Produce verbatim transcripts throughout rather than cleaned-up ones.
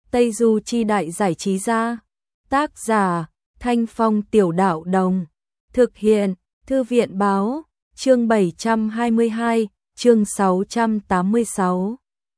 Tây Du Chi Đại Giải Trí Gia. Tác giả Thanh Phong Tiểu Đạo Đồng. Thực hiện Thư viện Báo. Chương bảy trăm hai mươi hai, chương sáu trăm tám mươi sáu.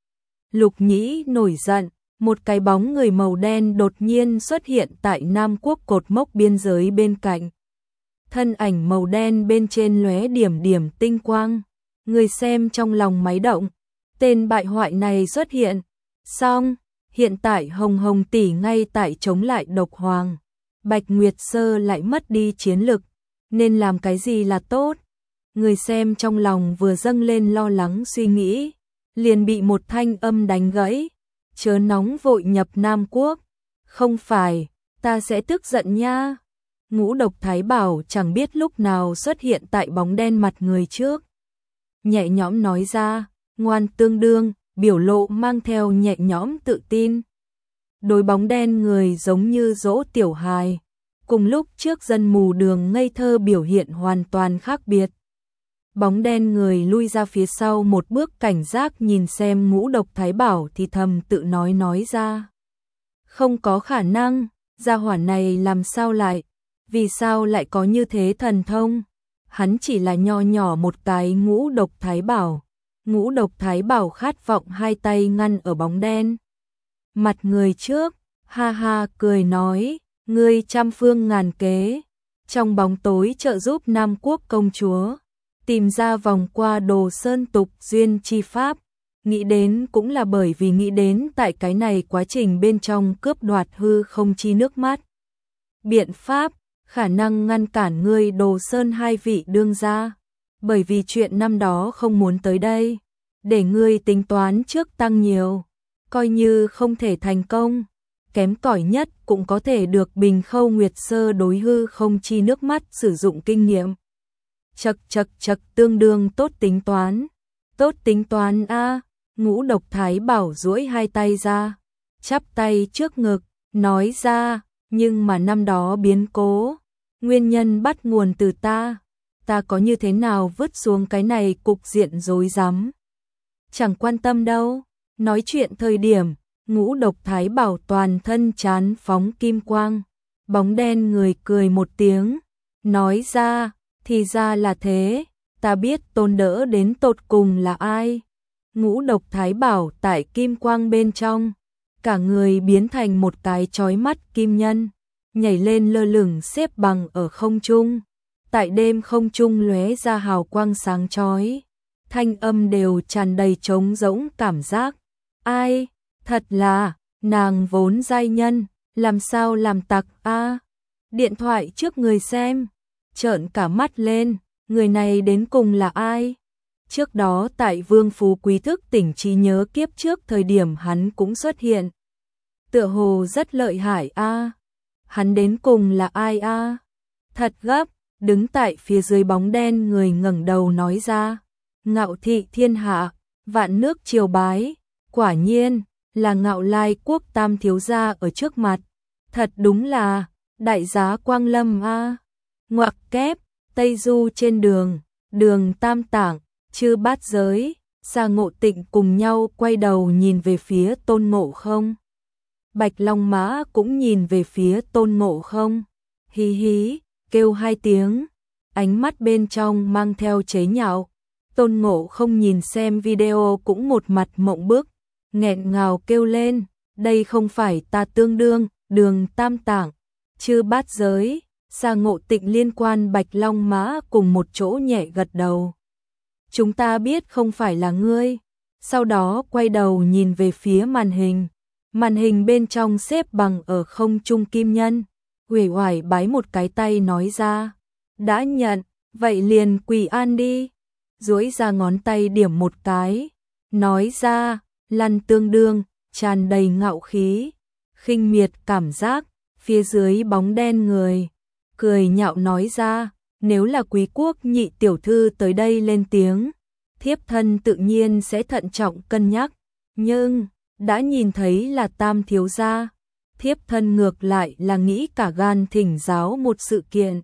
Lục Nhĩ nổi giận, một cái bóng người màu đen đột nhiên xuất hiện tại Nam Quốc cột mốc biên giới bên cạnh. Thân ảnh màu đen bên trên lóe điểm điểm tinh quang, người xem trong lòng máy động, tên bại hoại này xuất hiện. Xong, hiện tại Hồng Hồng tỷ ngay tại chống lại Độc Hoàng, Bạch Nguyệt Sơ lại mất đi chiến lực, nên làm cái gì là tốt? Người xem trong lòng vừa dâng lên lo lắng suy nghĩ, liền bị một thanh âm đánh gãy. Chớ nóng vội nhập Nam Quốc. Không phải, ta sẽ tức giận nha. Ngũ Độc Thái Bảo chẳng biết lúc nào xuất hiện tại bóng đen mặt người trước. Nhẹ nhõm nói ra, ngoan tương đương, biểu lộ mang theo nhẹ nhõm tự tin. Đối bóng đen người giống như dỗ tiểu hài, cùng lúc trước dân mù đường ngây thơ biểu hiện hoàn toàn khác biệt. Bóng đen người lui ra phía sau một bước cảnh giác nhìn xem Ngũ Độc Thái Bảo thì thầm tự nói nói ra. Không có khả năng, gia hỏa này làm sao lại, vì sao lại có như thế thần thông? Hắn chỉ là nho nhỏ một cái Ngũ Độc Thái Bảo. Ngũ Độc Thái Bảo khát vọng hai tay ngăn ở bóng đen mặt người trước, ha ha cười nói, ngươi trăm phương ngàn kế, trong bóng tối trợ giúp Nam Quốc công chúa tìm ra vòng qua Đồ Sơn tục duyên chi pháp, nghĩ đến cũng là bởi vì nghĩ đến tại cái này quá trình bên trong cướp đoạt hư không chi nước mắt. Biện pháp, khả năng ngăn cản ngươi Đồ Sơn hai vị đương gia, bởi vì chuyện năm đó không muốn tới đây, để ngươi tính toán trước tăng nhiều, coi như không thể thành công, kém cỏi nhất cũng có thể được Bình Khâu Nguyệt Sơ đối hư không chi nước mắt sử dụng kinh nghiệm. Chật chật chật tương đương tốt tính toán. Tốt tính toán a. Ngũ Độc Thái Bảo duỗi hai tay ra, chắp tay trước ngực, nói ra, nhưng mà năm đó biến cố, nguyên nhân bắt nguồn từ ta, ta có như thế nào vứt xuống cái này cục diện rối rắm. Chẳng quan tâm đâu. Nói chuyện thời điểm, Ngũ Độc Thái Bảo toàn thân chán phóng kim quang, bóng đen người cười một tiếng, nói ra, thì ra là thế, ta biết tôn đỡ đến tột cùng là ai. Ngũ Độc Thái Bảo tại kim quang bên trong, cả người biến thành một cái chói mắt kim nhân, nhảy lên lơ lửng xếp bằng ở không trung, tại đêm không trung lóe ra hào quang sáng chói, thanh âm đều tràn đầy trống rỗng cảm giác. Ai, thật là, nàng vốn giai nhân, làm sao làm tặc a? Điện thoại trước người xem, trợn cả mắt lên, người này đến cùng là ai? Trước đó tại Vương Phú Quý thức tỉnh trí nhớ kiếp trước thời điểm hắn cũng xuất hiện. Tựa hồ rất lợi hại a. Hắn đến cùng là ai a? Thật gấp, đứng tại phía dưới bóng đen người ngẩng đầu nói ra, ngạo thị thiên hạ, vạn nước triều bái. Quả nhiên, là Ngạo Lai Quốc tam thiếu gia ở trước mặt. Thật đúng là, đại giá quang lâm a. Ngoặc kép, Tây Du trên đường, đường tam tạng, chư bát giới, Sa Ngộ Tịnh cùng nhau quay đầu nhìn về phía Tôn Ngộ Không. Bạch Long Mã cũng nhìn về phía Tôn Ngộ Không. Hí hí, kêu hai tiếng, ánh mắt bên trong mang theo chế nhạo. Tôn Ngộ Không nhìn xem video cũng một mặt mộng bức, nghẹn ngào kêu lên, đây không phải ta tương đương, đường tam tạng, chư bát giới, Sa Ngộ Tịnh liên quan Bạch Long Mã cùng một chỗ nhẹ gật đầu. Chúng ta biết không phải là ngươi. Sau đó quay đầu nhìn về phía màn hình. Màn hình bên trong xếp bằng ở không trung kim nhân, uể oải bái một cái tay nói ra, đã nhận, vậy liền quỳ an đi. Duỗi ra ngón tay điểm một cái, nói ra, lăn tương đương, tràn đầy ngạo khí, khinh miệt cảm giác, phía dưới bóng đen người, cười nhạo nói ra, nếu là quý quốc nhị tiểu thư tới đây lên tiếng, thiếp thân tự nhiên sẽ thận trọng cân nhắc, nhưng, đã nhìn thấy là tam thiếu gia, thiếp thân ngược lại là nghĩ cả gan thỉnh giáo một sự kiện.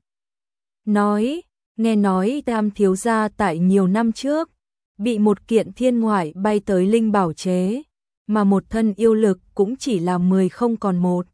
Nói, nghe nói tam thiếu gia tại nhiều năm trước, bị một kiện thiên ngoại bay tới linh bảo chế, mà một thân yêu lực cũng chỉ là mười không còn một.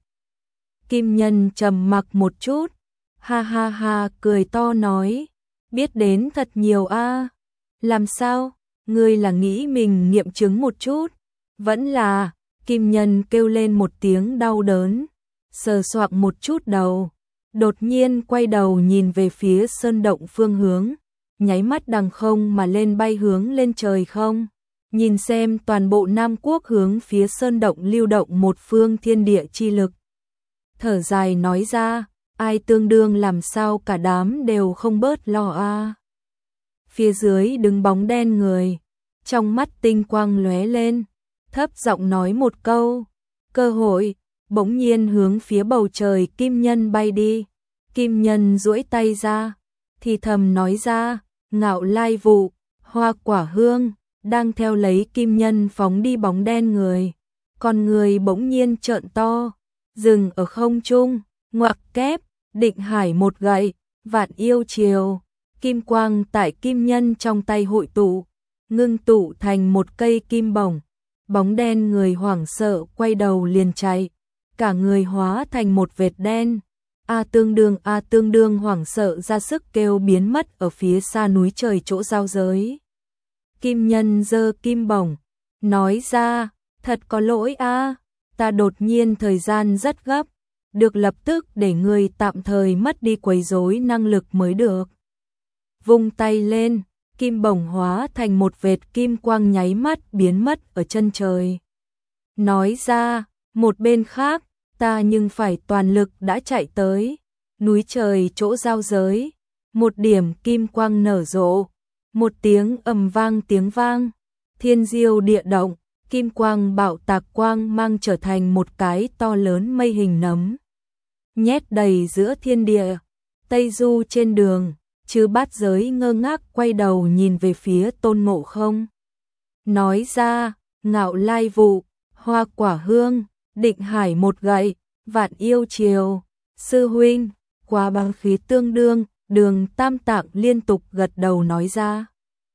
Kim Nhân trầm mặc một chút, ha ha ha cười to nói, biết đến thật nhiều a. Làm sao, ngươi là nghĩ mình nghiệm chứng một chút, vẫn là, Kim Nhân kêu lên một tiếng đau đớn, sờ soạng một chút đầu, đột nhiên quay đầu nhìn về phía sơn động phương hướng, nháy mắt đằng không mà lên bay hướng lên trời không, nhìn xem toàn bộ Nam Quốc hướng phía sơn động lưu động một phương thiên địa chi lực. Thở dài nói ra, ai tương đương làm sao cả đám đều không bớt lo a. Phía dưới đứng bóng đen người, trong mắt tinh quang lóe lên, thấp giọng nói một câu, cơ hội, bỗng nhiên hướng phía bầu trời Kim Nhân bay đi. Kim Nhân duỗi tay ra, thì thầm nói ra, Ngạo Lai Vụ, Hoa Quả Hương, đang theo lấy Kim Nhân phóng đi bóng đen người. Con người bỗng nhiên trợn to, dừng ở không trung, ngoặc kép, định hải một gậy, vạn yêu chiều. Kim quang tại Kim Nhân trong tay hội tụ, ngưng tụ thành một cây kim bổng. Bóng đen người hoảng sợ quay đầu liền chạy, cả người hóa thành một vệt đen. A tương đương A tương đương hoảng sợ ra sức kêu biến mất ở phía xa núi trời chỗ giao giới. Kim Nhân giơ kim bổng, nói ra, thật có lỗi a, ta đột nhiên thời gian rất gấp, được lập tức để người tạm thời mất đi quấy rối năng lực mới được. Vung tay lên, kim bổng hóa thành một vệt kim quang nháy mắt biến mất ở chân trời. Nói ra, một bên khác, ta nhưng phải toàn lực đã chạy tới, núi trời chỗ giao giới, một điểm kim quang nở rộ, một tiếng ầm vang tiếng vang, thiên diêu địa động, kim quang bạo tạc quang mang trở thành một cái to lớn mây hình nấm. Nhét đầy giữa thiên địa, Tây Du trên đường, Chư Bát Giới ngơ ngác quay đầu nhìn về phía Tôn Ngộ Không. Nói ra, Ngạo Lai Vụ, Hoa Quả Hương, Định Hải một gậy, vạn yêu chiều, sư huynh, quá băng khí tương đương, Đường Tam Tạng liên tục gật đầu nói ra.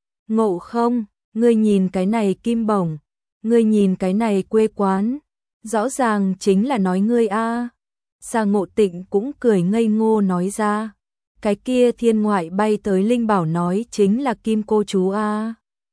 Ngộ Không, ngươi nhìn cái này kim bổng, ngươi nhìn cái này quê quán, rõ ràng chính là nói ngươi a. Sa Ngộ Tịnh cũng cười ngây ngô nói ra, cái kia thiên ngoại bay tới linh bảo nói chính là kim cô chú a.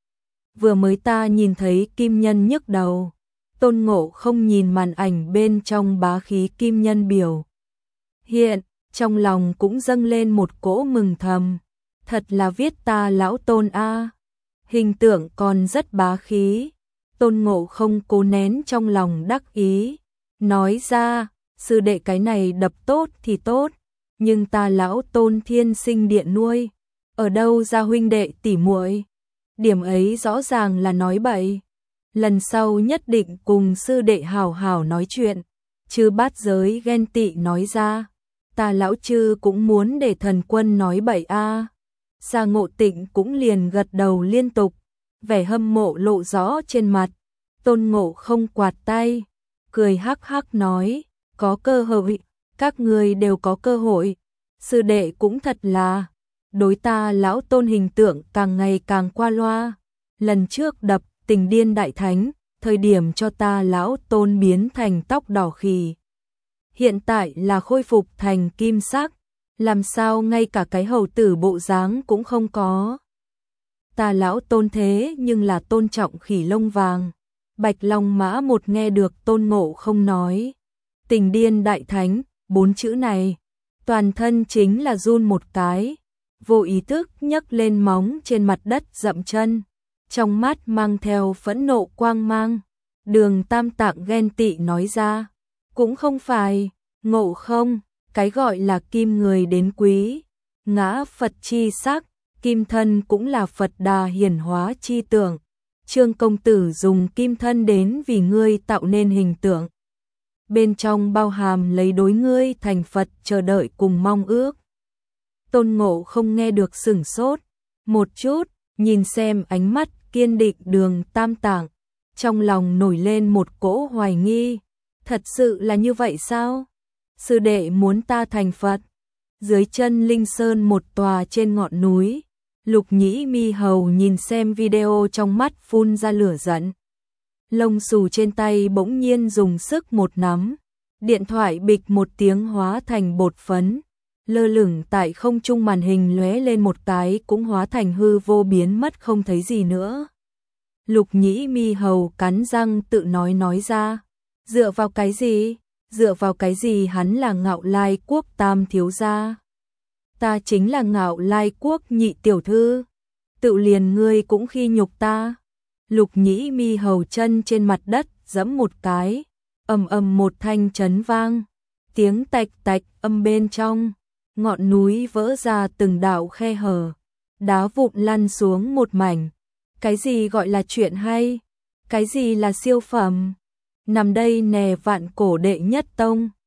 Vừa mới ta nhìn thấy Kim Nhân nhức đầu. Tôn Ngộ Không nhìn màn ảnh bên trong bá khí Kim Nhân biểu hiện, trong lòng cũng dâng lên một cỗ mừng thầm, thật là viết ta lão Tôn a, hình tượng còn rất bá khí. Tôn Ngộ Không cố nén trong lòng đắc ý, nói ra, sư đệ cái này đập tốt thì tốt, nhưng ta lão Tôn thiên sinh điện nuôi, ở đâu ra huynh đệ tỉ muội, điểm ấy rõ ràng là nói bậy. Lần sau nhất định cùng sư đệ hảo hảo nói chuyện. Chư Bát Giới ghen tị nói ra, ta lão chư cũng muốn để thần quân nói bậy a. Sa Ngộ Tịnh cũng liền gật đầu liên tục, vẻ hâm mộ lộ rõ trên mặt. Tôn Ngộ Không quạt tay, cười hắc hắc nói, có cơ hội, các người đều có cơ hội. Sư đệ cũng thật là, đối ta lão Tôn hình tượng càng ngày càng qua loa. Lần trước đập Tình Điên Đại Thánh, thời điểm cho ta lão Tôn biến thành tóc đỏ khỉ. Hiện tại là khôi phục thành kim sắc, làm sao ngay cả cái hầu tử bộ dáng cũng không có. Ta lão Tôn thế nhưng là tôn trọng khỉ lông vàng. Bạch Long Mã một nghe được Tôn Ngộ Không nói Tình Điên Đại Thánh, bốn chữ này, toàn thân chính là run một cái, vô ý thức nhấc lên móng trên mặt đất dậm chân. Trong mắt mang theo phẫn nộ quang mang. Đường Tam Tạng ghen tị nói ra, cũng không phải, Ngộ Không, cái gọi là kim người đến quý, ngã Phật chi sắc, kim thân cũng là Phật Đà hiển hóa chi tượng. Trương công tử dùng kim thân đến vì ngươi tạo nên hình tượng. Bên trong bao hàm lấy đối ngươi thành Phật chờ đợi cùng mong ước. Tôn Ngộ Không nghe được sửng sốt một chút, nhìn xem ánh mắt kiên định Đường Tam Tạng, trong lòng nổi lên một cỗ hoài nghi, thật sự là như vậy sao? Sư đệ muốn ta thành Phật? Dưới chân Linh Sơn một tòa trên ngọn núi, Lục Nhĩ Mi Hầu nhìn xem video trong mắt phun ra lửa giận. lông xù trên tay bỗng nhiên dùng sức một nắm, điện thoại bịch một tiếng hóa thành bột phấn, lơ lửng tại không trung, màn hình lóe lên một cái cũng hóa thành hư vô biến mất không thấy gì nữa. Lục Nhĩ Mi hầu cắn răng tự nói nói ra, dựa vào cái gì, dựa vào cái gì hắn là Ngạo Lai quốc tam thiếu gia. Ta chính là Ngạo Lai quốc nhị tiểu thư, tự liền ngươi cũng khi nhục ta. Lục Nhĩ Mi hầu chân trên mặt đất giẫm một cái, ầm ầm một thanh chấn vang, tiếng tạch tạch âm bên trong, ngọn núi vỡ ra từng đạo khe hở, đá vụn lăn xuống một mảnh. Cái gì gọi là chuyện hay? Cái gì là siêu phẩm? Nằm đây nè, vạn cổ đệ nhất tông.